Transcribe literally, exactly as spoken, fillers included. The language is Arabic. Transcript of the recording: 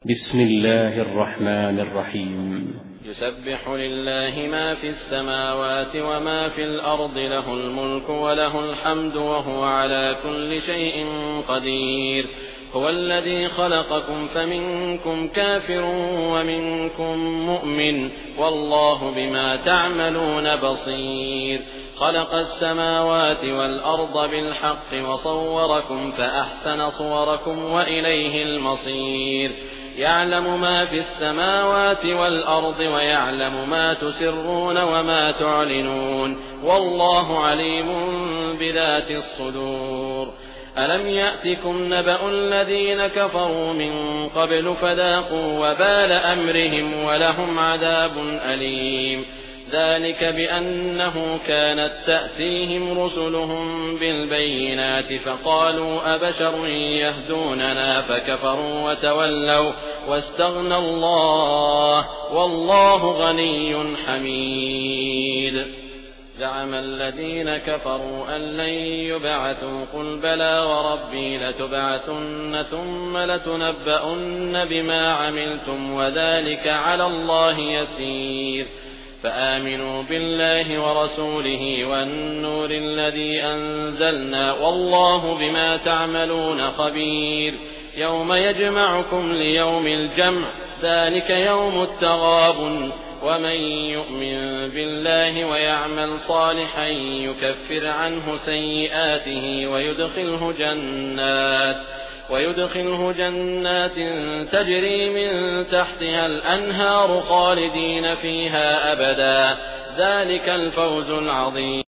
بسم الله الرحمن الرحيم. يسبح لله ما في السماوات وما في الأرض، له الملك وله الحمد وهو على كل شيء قدير. هو الذي خلقكم فمنكم كافر ومنكم مؤمن، والله بما تعملون بصير. خلق السماوات والأرض بالحق وصوركم فأحسن صوركم وإليه المصير. يعلم ما في السماوات والأرض ويعلم ما تسرون وما تعلنون، والله عليم بذات الصدور. ألم يأتكم نبأ الذين كفروا من قبل فذاقوا وبال أمرهم ولهم عذاب أليم. ذلك بأنه كانت تأتيهم رسلهم بالبينات فقالوا أبشر يهدوننا فكفروا وتولوا واستغنى الله والله غني حميد. زعم الذين كفروا أن لن يبعثوا، قل بلى وربي لتبعثن ثم لتنبؤن بما عملتم وذلك على الله يسير. فآمنوا بالله ورسوله والنور الذي أنزلنا، والله بما تعملون خبير. يوم يجمعكم ليوم الجمع، ذلك يوم التغابن. ومن يؤمن بالله ويعمل صالحا يكفر عنه سيئاته ويدخله جنات ويدخله جنات تجري من تحتها الأنهار خالدين فيها أبدا. ذلك الفوز العظيم.